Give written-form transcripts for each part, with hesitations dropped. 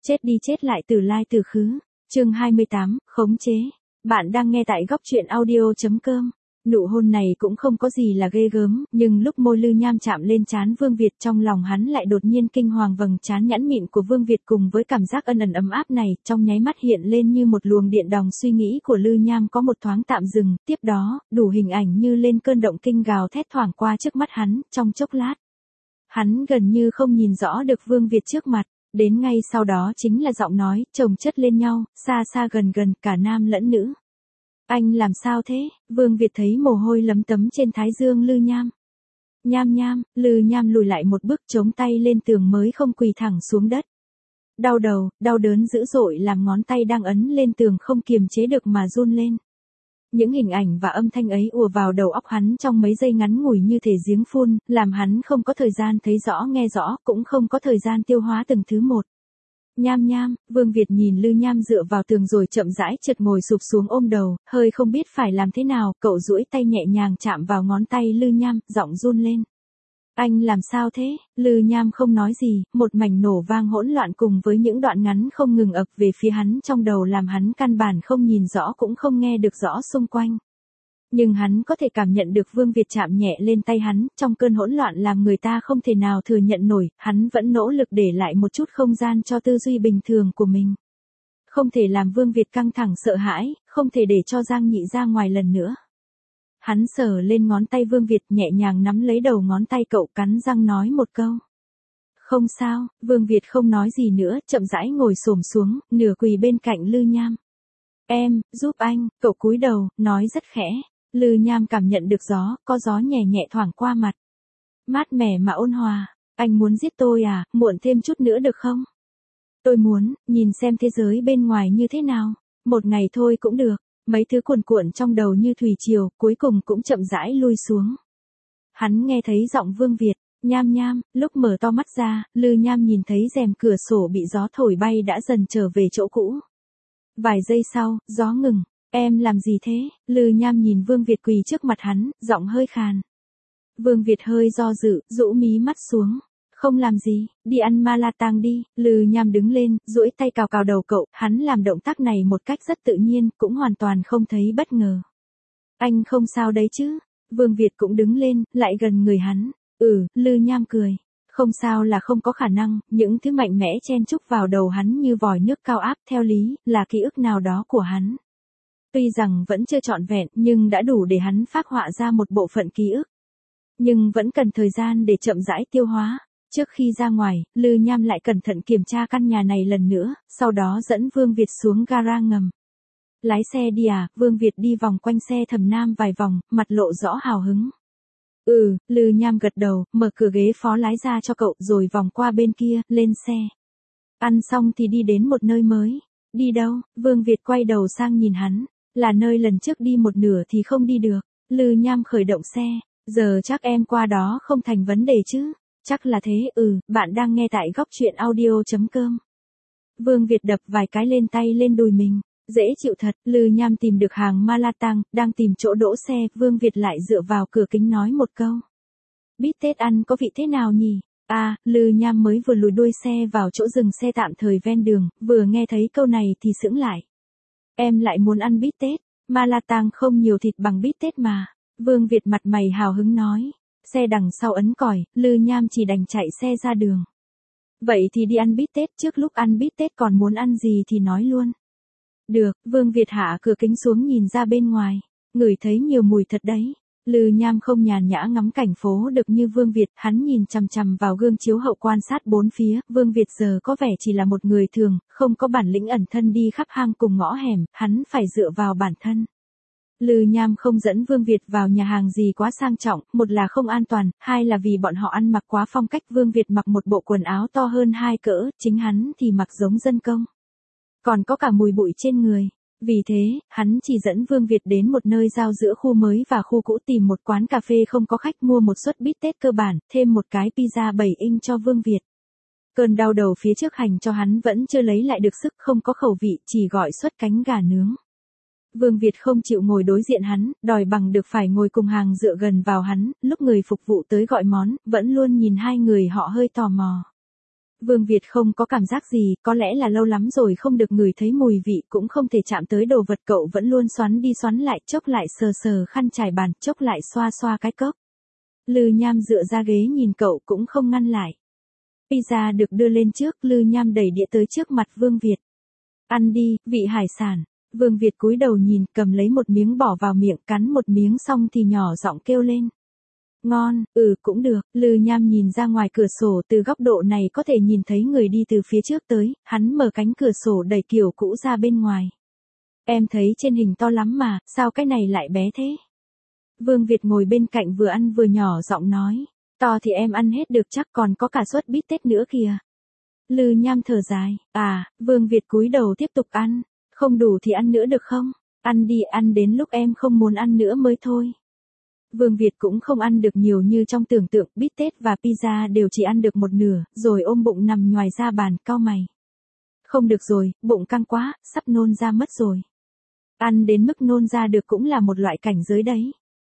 Chết đi chết lại từ lai từ khứ. Chương 28, khống chế. Bạn đang nghe tại góc truyện audio.com. Nụ hôn này cũng không có gì là ghê gớm, nhưng lúc môi Lư Nham chạm lên trán Vương Việt, trong lòng hắn lại đột nhiên kinh hoàng. Vầng trán nhẵn mịn của Vương Việt cùng với cảm giác ân ẩn ấm áp này, trong nháy mắt hiện lên như một luồng điện đòng. Suy nghĩ của Lư Nham có một thoáng tạm dừng, tiếp đó, đủ hình ảnh như lên cơn động kinh gào thét thoảng qua trước mắt hắn. Trong chốc lát, hắn gần như không nhìn rõ được Vương Việt trước mặt. Đến ngay sau đó chính là giọng nói, chồng chất lên nhau, xa xa gần gần, cả nam lẫn nữ. Anh làm sao thế? Vương Việt thấy mồ hôi lấm tấm trên thái dương Lư Nham. Nham nham, Lư Nham lùi lại một bước, chống tay lên tường mới không quỳ thẳng xuống đất. Đau đầu, đau đớn dữ dội làm ngón tay đang ấn lên tường không kiềm chế được mà run lên. Những hình ảnh và âm thanh ấy ùa vào đầu óc hắn trong mấy giây ngắn ngủi như thể giếng phun, làm hắn không có thời gian thấy rõ nghe rõ, cũng không có thời gian tiêu hóa từng thứ một. Nham nham, Vương Việt nhìn Lư Nham dựa vào tường rồi chậm rãi trượt ngồi sụp xuống ôm đầu, hơi không biết phải làm thế nào, cậu duỗi tay nhẹ nhàng chạm vào ngón tay Lư Nham, giọng run lên. Anh làm sao thế? Lư Nham không nói gì, một mảnh nổ vang hỗn loạn cùng với những đoạn ngắn không ngừng ập về phía hắn trong đầu làm hắn căn bản không nhìn rõ cũng không nghe được rõ xung quanh. Nhưng hắn có thể cảm nhận được Vương Việt chạm nhẹ lên tay hắn, trong cơn hỗn loạn làm người ta không thể nào thừa nhận nổi, hắn vẫn nỗ lực để lại một chút không gian cho tư duy bình thường của mình. Không thể làm Vương Việt căng thẳng sợ hãi, không thể để cho Giang Nhị ra ngoài lần nữa. Hắn sờ lên ngón tay Vương Việt, nhẹ nhàng nắm lấy đầu ngón tay cậu, cắn răng nói một câu. Không sao. Vương Việt không nói gì nữa, chậm rãi ngồi xổm xuống, nửa quỳ bên cạnh Lư Nham. Em, giúp anh, cậu cúi đầu, nói rất khẽ. Lư Nham cảm nhận được gió, có gió nhẹ nhẹ thoảng qua mặt. Mát mẻ mà ôn hòa. Anh muốn giết tôi à, muộn thêm chút nữa được không? Tôi muốn, nhìn xem thế giới bên ngoài như thế nào. Một ngày thôi cũng được. Mấy thứ cuồn cuộn trong đầu như thủy triều, cuối cùng cũng chậm rãi lui xuống. Hắn nghe thấy giọng Vương Việt, nham nham, lúc mở to mắt ra, Lư Nham nhìn thấy rèm cửa sổ bị gió thổi bay đã dần trở về chỗ cũ. Vài giây sau, gió ngừng. Em làm gì thế? Lư Nham nhìn Vương Việt quỳ trước mặt hắn, giọng hơi khàn. Vương Việt hơi do dự, rũ mí mắt xuống. Không làm gì, đi ăn ma la tang đi. Lư Nham đứng lên, duỗi tay cào cào đầu cậu, hắn làm động tác này một cách rất tự nhiên, cũng hoàn toàn không thấy bất ngờ. Anh không sao đấy chứ? Vương Việt cũng đứng lên, lại gần người hắn. Lư Nham cười. Không sao là không có khả năng, những thứ mạnh mẽ chen chúc vào đầu hắn như vòi nước cao áp, theo lý, là ký ức nào đó của hắn. Tuy rằng vẫn chưa trọn vẹn, nhưng đã đủ để hắn phác họa ra một bộ phận ký ức. Nhưng vẫn cần thời gian để chậm rãi tiêu hóa. Trước khi ra ngoài, Lư Nham lại cẩn thận kiểm tra căn nhà này lần nữa, sau đó dẫn Vương Việt xuống gara ngầm. Lái xe đi à? Vương Việt đi vòng quanh xe Thẩm Nam vài vòng, mặt lộ rõ hào hứng. Lư Nham gật đầu, mở cửa ghế phó lái ra cho cậu rồi vòng qua bên kia, lên xe. Ăn xong thì đi đến một nơi mới. Đi đâu? Vương Việt quay đầu sang nhìn hắn. Là nơi lần trước đi một nửa thì không đi được. Lư Nham khởi động xe. Giờ chắc em qua đó không thành vấn đề chứ? Chắc là thế. Bạn đang nghe tại góc truyện audio.com. Vương Việt đập vài cái lên tay lên đùi mình. Dễ chịu thật. Lư Nham tìm được hàng ma la tang, đang tìm chỗ đỗ xe. Vương Việt lại dựa vào cửa kính nói một câu. Bít tết ăn có vị thế nào nhỉ? Lư Nham mới vừa lùi đuôi xe vào chỗ dừng xe tạm thời ven đường, vừa nghe thấy câu này thì sững lại. Em lại muốn ăn bít tết, ma la tang không nhiều thịt bằng bít tết mà. Vương Việt mặt mày hào hứng nói. Xe đằng sau ấn còi, Lư Nham chỉ đành chạy xe ra đường. Vậy thì đi ăn bít tết, trước lúc ăn bít tết còn muốn ăn gì thì nói luôn. Được, Vương Việt hạ cửa kính xuống nhìn ra bên ngoài. Ngửi thấy nhiều mùi thật đấy. Lư Nham không nhàn nhã ngắm cảnh phố được như Vương Việt, hắn nhìn chằm chằm vào gương chiếu hậu quan sát bốn phía. Vương Việt giờ có vẻ chỉ là một người thường, không có bản lĩnh ẩn thân đi khắp hang cùng ngõ hẻm, hắn phải dựa vào bản thân. Lư Nham không dẫn Vương Việt vào nhà hàng gì quá sang trọng, một là không an toàn, hai là vì bọn họ ăn mặc quá phong cách. Vương Việt mặc một bộ quần áo to hơn 2 cỡ, chính hắn thì mặc giống dân công. Còn có cả mùi bụi trên người. Vì thế, hắn chỉ dẫn Vương Việt đến một nơi giao giữa khu mới và khu cũ, tìm một quán cà phê không có khách, mua một suất bít tết cơ bản, thêm một cái pizza 7 inch cho Vương Việt. Cơn đau đầu phía trước hành cho hắn vẫn chưa lấy lại được sức, không có khẩu vị, chỉ gọi suất cánh gà nướng. Vương Việt không chịu ngồi đối diện hắn, đòi bằng được phải ngồi cùng hàng dựa gần vào hắn, lúc người phục vụ tới gọi món, vẫn luôn nhìn hai người họ hơi tò mò. Vương Việt không có cảm giác gì, có lẽ là lâu lắm rồi không được ngửi thấy mùi vị, cũng không thể chạm tới đồ vật, cậu vẫn luôn xoắn đi xoắn lại, chốc lại sờ sờ khăn trải bàn, chốc lại xoa xoa cái cốc. Lư Nham dựa ra ghế nhìn cậu cũng không ngăn lại. Pizza được đưa lên trước, Lư Nham đẩy đĩa tới trước mặt Vương Việt. Ăn đi, vị hải sản. Vương Việt cúi đầu nhìn, cầm lấy một miếng bỏ vào miệng, cắn một miếng xong thì nhỏ giọng kêu lên. Ngon, cũng được. Lư Nham nhìn ra ngoài cửa sổ, từ góc độ này có thể nhìn thấy người đi từ phía trước tới, hắn mở cánh cửa sổ đẩy kiểu cũ ra bên ngoài. Em thấy trên hình to lắm mà, sao cái này lại bé thế? Vương Việt ngồi bên cạnh vừa ăn vừa nhỏ giọng nói. To thì em ăn hết được chắc, còn có cả suất bít tết nữa kìa. Lư Nham thở dài. Vương Việt cúi đầu tiếp tục ăn. Không đủ thì ăn nữa được không? Ăn đi, ăn đến lúc em không muốn ăn nữa mới thôi. Vương Việt cũng không ăn được nhiều như trong tưởng tượng, bít tết và pizza đều chỉ ăn được một nửa, rồi ôm bụng nằm nhoài ra bàn, cau mày. Không được rồi, bụng căng quá, sắp nôn ra mất rồi. Ăn đến mức nôn ra được cũng là một loại cảnh giới đấy.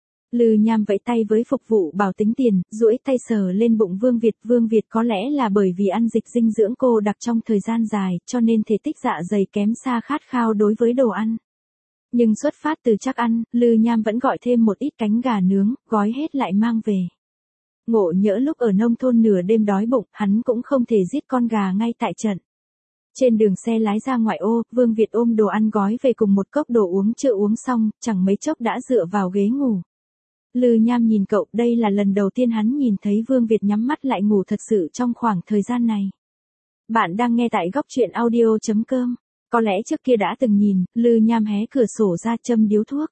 Lư Nham vẫy tay với phục vụ bảo tính tiền, duỗi tay sờ lên bụng Vương Việt. Vương Việt có lẽ là bởi vì ăn dịch dinh dưỡng cô đặc trong thời gian dài, cho nên thể tích dạ dày kém xa khát khao đối với đồ ăn. Nhưng xuất phát từ chắc ăn, Lư Nham vẫn gọi thêm một ít cánh gà nướng, gói hết lại mang về. Ngộ nhỡ lúc ở nông thôn nửa đêm đói bụng, hắn cũng không thể giết con gà ngay tại trận. Trên đường xe lái ra ngoại ô, Vương Việt ôm đồ ăn gói về cùng một cốc đồ uống chưa uống xong, chẳng mấy chốc đã dựa vào ghế ngủ. Lư Nham nhìn cậu, đây là lần đầu tiên hắn nhìn thấy Vương Việt nhắm mắt lại ngủ thật sự trong khoảng thời gian này. Bạn đang nghe tại góc truyện audio.com. Có lẽ trước kia đã từng nhìn, Lư Nham hé cửa sổ ra châm điếu thuốc.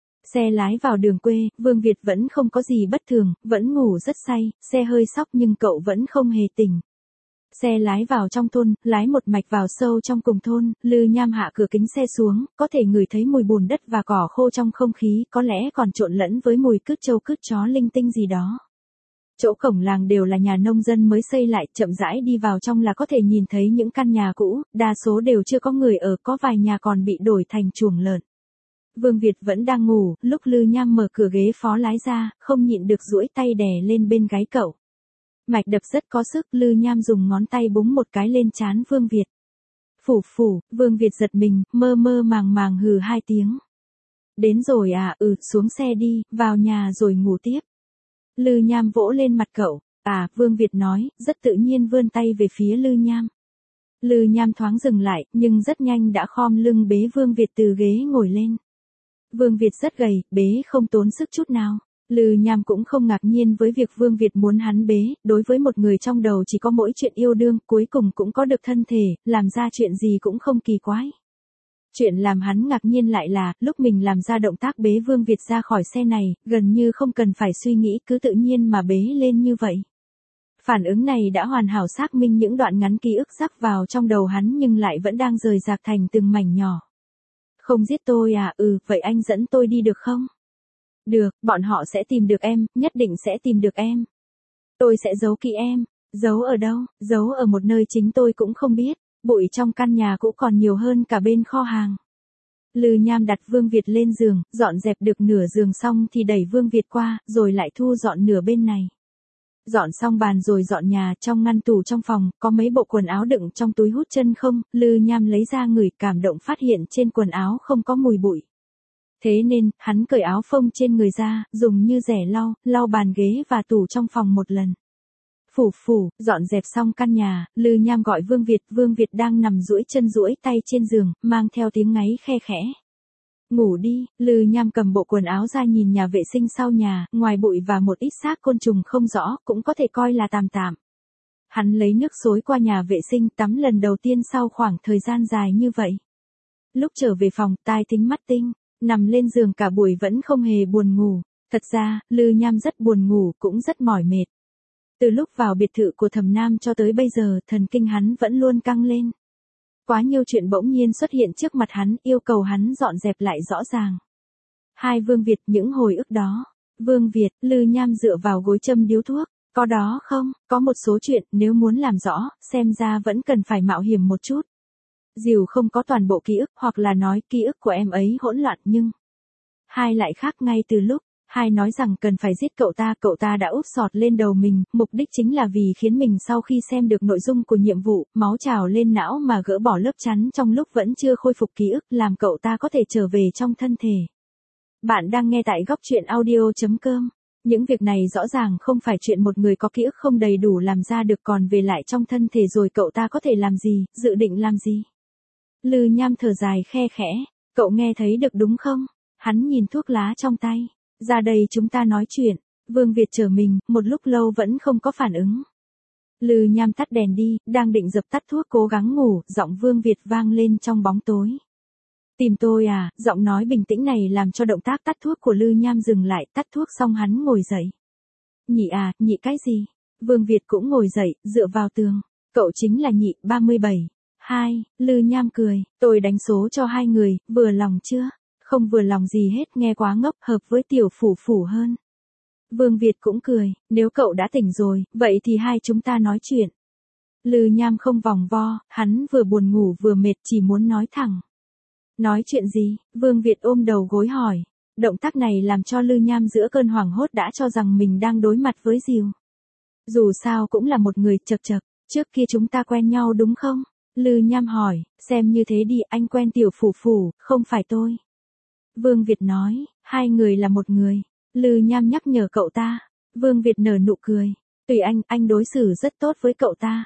Xe lái vào đường quê, Vương Việt vẫn không có gì bất thường, vẫn ngủ rất say, xe hơi sóc nhưng cậu vẫn không hề tỉnh. Xe lái vào trong thôn, lái một mạch vào sâu trong cùng thôn, Lư Nham hạ cửa kính xe xuống, có thể ngửi thấy mùi bùn đất và cỏ khô trong không khí, có lẽ còn trộn lẫn với mùi cứt trâu cứt chó linh tinh gì đó. Chỗ cổng làng đều là nhà nông dân mới xây lại, chậm rãi đi vào trong là có thể nhìn thấy những căn nhà cũ, đa số đều chưa có người ở, có vài nhà còn bị đổi thành chuồng lợn. Vương Việt vẫn đang ngủ, lúc Lư Nham mở cửa ghế phó lái ra, không nhịn được duỗi tay đè lên bên gáy cậu. Mạch đập rất có sức, Lư Nham dùng ngón tay búng một cái lên trán Vương Việt. Phủ phủ, Vương Việt giật mình, mơ mơ màng màng hừ hai tiếng. Đến rồi à, xuống xe đi, vào nhà rồi ngủ tiếp. Lư Nham vỗ lên mặt cậu. Vương Việt nói, rất tự nhiên vươn tay về phía Lư Nham. Lư Nham thoáng dừng lại, nhưng rất nhanh đã khom lưng bế Vương Việt từ ghế ngồi lên. Vương Việt rất gầy, bế không tốn sức chút nào. Lư Nham cũng không ngạc nhiên với việc Vương Việt muốn hắn bế, đối với một người trong đầu chỉ có mỗi chuyện yêu đương, cuối cùng cũng có được thân thể, làm ra chuyện gì cũng không kỳ quái. Chuyện làm hắn ngạc nhiên lại là, lúc mình làm ra động tác bế Vương Việt ra khỏi xe này, gần như không cần phải suy nghĩ, cứ tự nhiên mà bế lên như vậy. Phản ứng này đã hoàn hảo xác minh những đoạn ngắn ký ức rắc vào trong đầu hắn nhưng lại vẫn đang rời rạc thành từng mảnh nhỏ. Không giết tôi à, vậy anh dẫn tôi đi được không? Được, bọn họ sẽ tìm được em, nhất định sẽ tìm được em. Tôi sẽ giấu kỹ em. Giấu ở đâu? Giấu ở một nơi chính tôi cũng không biết. Bụi trong căn nhà cũ còn nhiều hơn cả bên kho hàng. Lư Nham đặt Vương Việt lên giường, dọn dẹp được nửa giường xong thì đẩy Vương Việt qua, rồi lại thu dọn nửa bên này. Dọn xong bàn rồi dọn nhà, trong ngăn tủ trong phòng, có mấy bộ quần áo đựng trong túi hút chân không, Lư Nham lấy ra ngửi, cảm động phát hiện trên quần áo không có mùi bụi. Thế nên, hắn cởi áo phông trên người ra, dùng như rẻ lau bàn ghế và tủ trong phòng một lần. Phủ, dọn dẹp xong căn nhà, Lư Nham gọi Vương Việt đang nằm duỗi chân duỗi tay trên giường, mang theo tiếng ngáy khe khẽ. Ngủ đi, Lư Nham cầm bộ quần áo ra nhìn nhà vệ sinh sau nhà, ngoài bụi và một ít xác côn trùng không rõ, cũng có thể coi là tạm tạm. Hắn lấy nước xối qua nhà vệ sinh tắm lần đầu tiên sau khoảng thời gian dài như vậy. Lúc trở về phòng, tai thính mắt tinh, nằm lên giường cả buổi vẫn không hề buồn ngủ. Thật ra, Lư Nham rất buồn ngủ, cũng rất mỏi mệt. Từ lúc vào biệt thự của Thẩm Nam cho tới bây giờ, thần kinh hắn vẫn luôn căng lên. Quá nhiều chuyện bỗng nhiên xuất hiện trước mặt hắn, yêu cầu hắn dọn dẹp lại rõ ràng. Hai Vương Việt, những hồi ức đó. Vương Việt, Lư Nham dựa vào gối châm điếu thuốc. Có đó không? Có một số chuyện, nếu muốn làm rõ, xem ra vẫn cần phải mạo hiểm một chút. Dìu không có toàn bộ ký ức, hoặc là nói ký ức của em ấy hỗn loạn nhưng... Hai lại khác ngay từ lúc. Hai nói rằng cần phải giết cậu ta đã úp sọt lên đầu mình, mục đích chính là vì khiến mình sau khi xem được nội dung của nhiệm vụ, máu trào lên não mà gỡ bỏ lớp chắn trong lúc vẫn chưa khôi phục ký ức, làm cậu ta có thể trở về trong thân thể. Bạn đang nghe tại góc truyện audio.com. Những việc này rõ ràng không phải chuyện một người có ký ức không đầy đủ làm ra được, còn về lại trong thân thể rồi cậu ta có thể làm gì, dự định làm gì. Lư Nham thở dài khe khẽ, cậu nghe thấy được đúng không? Hắn nhìn thuốc lá trong tay. Ra đây chúng ta nói chuyện. Vương Việt trở mình, một lúc lâu vẫn không có phản ứng. Lư Nham tắt đèn đi, đang định dập tắt thuốc cố gắng ngủ, giọng Vương Việt vang lên trong bóng tối. Tìm tôi à? Giọng nói bình tĩnh này làm cho động tác tắt thuốc của Lư Nham dừng lại, tắt thuốc xong hắn ngồi dậy. Nhị à, nhị cái gì? Vương Việt cũng ngồi dậy, dựa vào tường. Cậu chính là nhị, 37. 2, Lư Nham cười, tôi đánh số cho hai người, vừa lòng chưa? Không vừa lòng gì hết, nghe quá ngốc, hợp với tiểu phủ phủ hơn. Vương Việt cũng cười, nếu cậu đã tỉnh rồi, vậy thì hai chúng ta nói chuyện. Lư Nham không vòng vo, hắn vừa buồn ngủ vừa mệt, chỉ muốn nói thẳng. Nói chuyện gì? Vương Việt ôm đầu gối hỏi. Động tác này làm cho Lư Nham giữa cơn hoảng hốt đã cho rằng mình đang đối mặt với Diều. Dù sao cũng là một người, chậc chậc, trước kia chúng ta quen nhau đúng không? Lư Nham hỏi, xem như thế đi, anh quen tiểu phủ phủ, không phải tôi. Vương Việt nói, hai người là một người. Lư Nham nhắc nhở cậu ta. Vương Việt nở nụ cười. Tùy anh đối xử rất tốt với cậu ta.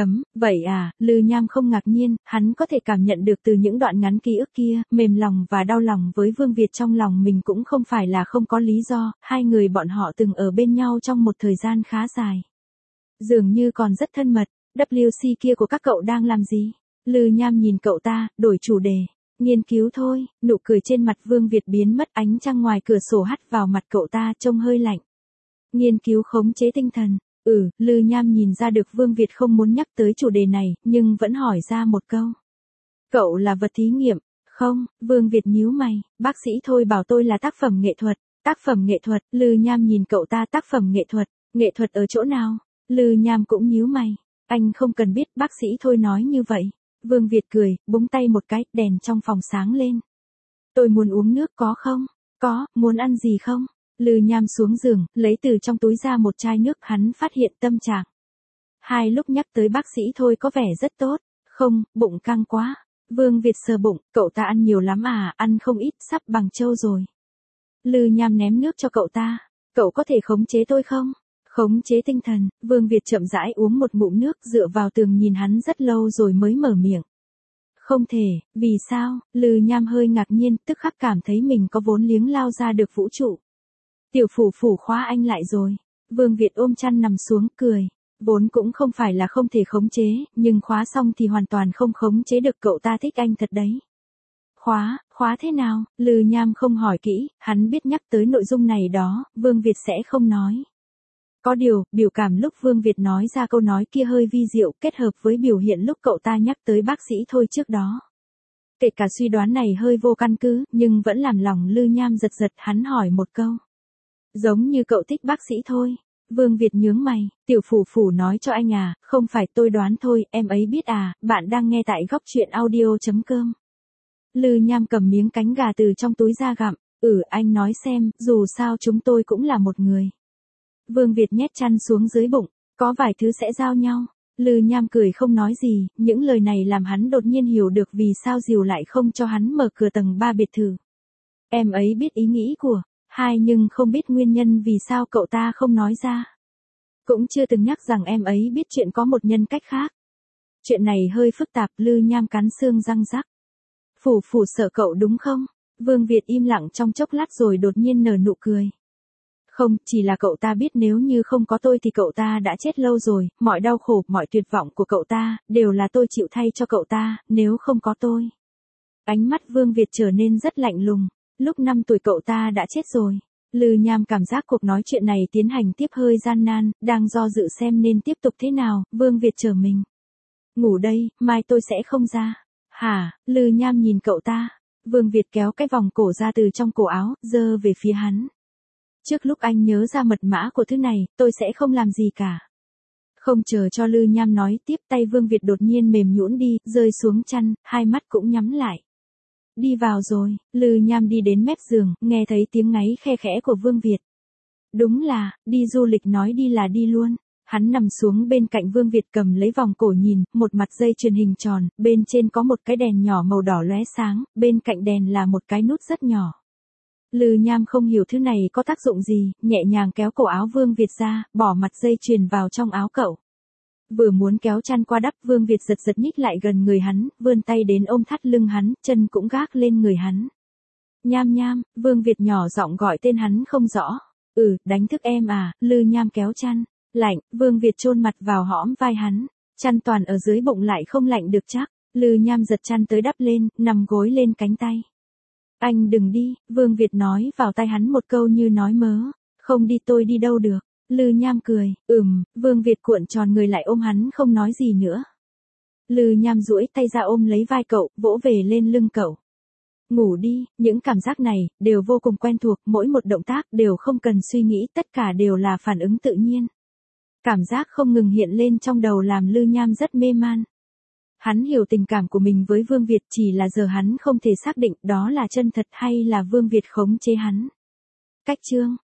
Vậy à, Lư Nham không ngạc nhiên, hắn có thể cảm nhận được từ những đoạn ngắn ký ức kia, mềm lòng và đau lòng với Vương Việt trong lòng mình cũng không phải là không có lý do, hai người bọn họ từng ở bên nhau trong một thời gian khá dài. Dường như còn rất thân mật, WC kia của các cậu đang làm gì? Lư Nham nhìn cậu ta, đổi chủ đề. Nghiên cứu thôi, nụ cười trên mặt Vương Việt biến mất, ánh trăng ngoài cửa sổ hắt vào mặt cậu ta trông hơi lạnh. Nghiên cứu khống chế tinh thần. Lư Nham nhìn ra được Vương Việt không muốn nhắc tới chủ đề này, nhưng vẫn hỏi ra một câu. Cậu là vật thí nghiệm, không? Vương Việt nhíu mày, bác sĩ thôi bảo tôi là tác phẩm nghệ thuật. Tác phẩm nghệ thuật, Lư Nham nhìn cậu ta, tác phẩm nghệ thuật ở chỗ nào? Lư Nham cũng nhíu mày, anh không cần biết, bác sĩ thôi nói như vậy. Vương Việt cười, búng tay một cái, đèn trong phòng sáng lên. Tôi muốn uống nước có không? Có, muốn ăn gì không? Lư Nham xuống giường, lấy từ trong túi ra một chai nước, hắn phát hiện tâm trạng. Hai lúc nhắc tới bác sĩ thôi có vẻ rất tốt. Không, bụng căng quá. Vương Việt sờ bụng, cậu ta ăn nhiều lắm à, ăn không ít, sắp bằng trâu rồi. Lư Nham ném nước cho cậu ta. Cậu có thể khống chế tôi không? Khống chế tinh thần, Vương Việt chậm rãi uống một ngụm nước, dựa vào tường nhìn hắn rất lâu rồi mới mở miệng. Không thể, vì sao? Lư Nham hơi ngạc nhiên, tức khắc cảm thấy mình có vốn liếng lao ra được vũ trụ. Tiểu phủ phủ khóa anh lại rồi. Vương Việt ôm chăn nằm xuống, cười. Vốn cũng không phải là không thể khống chế, nhưng khóa xong thì hoàn toàn không khống chế được, cậu ta thích anh thật đấy. Khóa thế nào? Lư Nham không hỏi kỹ, hắn biết nhắc tới nội dung này đó, Vương Việt sẽ không nói. Có điều, biểu cảm lúc Vương Việt nói ra câu nói kia hơi vi diệu, kết hợp với biểu hiện lúc cậu ta nhắc tới bác sĩ thôi trước đó. Kể cả suy đoán này hơi vô căn cứ, nhưng vẫn làm lòng Lư Nham giật giật, hắn hỏi một câu. Giống như cậu thích bác sĩ thôi. Vương Việt nhướng mày, tiểu phủ phủ nói cho anh à, không phải tôi đoán thôi, em ấy biết à, bạn đang nghe tại góc truyện audio.com. Lư Nham cầm miếng cánh gà từ trong túi ra gặm, anh nói xem, dù sao chúng tôi cũng là một người. Vương Việt nhét chăn xuống dưới bụng, có vài thứ sẽ giao nhau. Lư Nham cười không nói gì, những lời này làm hắn đột nhiên hiểu được vì sao Diều lại không cho hắn mở cửa tầng 3 biệt thự. Em ấy biết ý nghĩ của hai nhưng không biết nguyên nhân vì sao cậu ta không nói ra. Cũng chưa từng nhắc rằng em ấy biết chuyện có một nhân cách khác. Chuyện này hơi phức tạp, Lư Nham cắn xương răng rắc. Phủ phủ sợ cậu đúng không? Vương Việt im lặng trong chốc lát rồi đột nhiên nở nụ cười. Không, chỉ là cậu ta biết nếu như không có tôi thì cậu ta đã chết lâu rồi, mọi đau khổ, mọi tuyệt vọng của cậu ta, đều là tôi chịu thay cho cậu ta, nếu không có tôi. Ánh mắt Vương Việt trở nên rất lạnh lùng, lúc 5 tuổi cậu ta đã chết rồi. Lư Nham cảm giác cuộc nói chuyện này tiến hành tiếp hơi gian nan, đang do dự xem nên tiếp tục thế nào, Vương Việt chờ mình. Ngủ đây, mai tôi sẽ không ra. Hả? Lư Nham nhìn cậu ta. Vương Việt kéo cái vòng cổ ra từ trong cổ áo, giơ về phía hắn. Trước lúc anh nhớ ra mật mã của thứ này, tôi sẽ không làm gì cả. Không chờ cho Lư Nham nói tiếp, tay Vương Việt đột nhiên mềm nhũn đi, rơi xuống chăn, hai mắt cũng nhắm lại. đi vào rồi, Lư Nham đi đến mép giường, nghe thấy tiếng ngáy khe khẽ của Vương Việt. Đúng là, đi du lịch nói đi là đi luôn. Hắn nằm xuống bên cạnh Vương Việt cầm lấy vòng cổ nhìn, một mặt dây chuyền hình tròn, bên trên có một cái đèn nhỏ màu đỏ lóe sáng, bên cạnh đèn là một cái nút rất nhỏ. Lư Nham không hiểu thứ này có tác dụng gì, nhẹ nhàng kéo cổ áo Vương Việt ra, bỏ mặt dây chuyền vào trong áo cậu. Vừa muốn kéo chăn qua đắp, Vương Việt giật giật nhích lại gần người hắn, vươn tay đến ôm thắt lưng hắn, chân cũng gác lên người hắn. Nham Nham, Vương Việt nhỏ giọng gọi tên hắn không rõ. Đánh thức em à, Lư Nham kéo chăn. Lạnh, Vương Việt chôn mặt vào hõm vai hắn. Chăn toàn ở dưới bụng lại không lạnh được chắc. Lư Nham giật chăn tới đắp lên, nằm gối lên cánh tay. Anh đừng đi, Vương Việt nói vào tai hắn một câu như nói mớ. Không đi tôi đi đâu được. Lư Nham cười, Vương Việt cuộn tròn người lại ôm hắn không nói gì nữa. Lư Nham duỗi tay ra ôm lấy vai cậu, vỗ về lên lưng cậu. Ngủ đi, những cảm giác này, đều vô cùng quen thuộc, mỗi một động tác đều không cần suy nghĩ, tất cả đều là phản ứng tự nhiên. Cảm giác không ngừng hiện lên trong đầu làm Lư Nham rất mê man. Hắn hiểu tình cảm của mình với Vương Việt, chỉ là giờ hắn không thể xác định đó là chân thật hay là Vương Việt khống chế hắn. Cách chương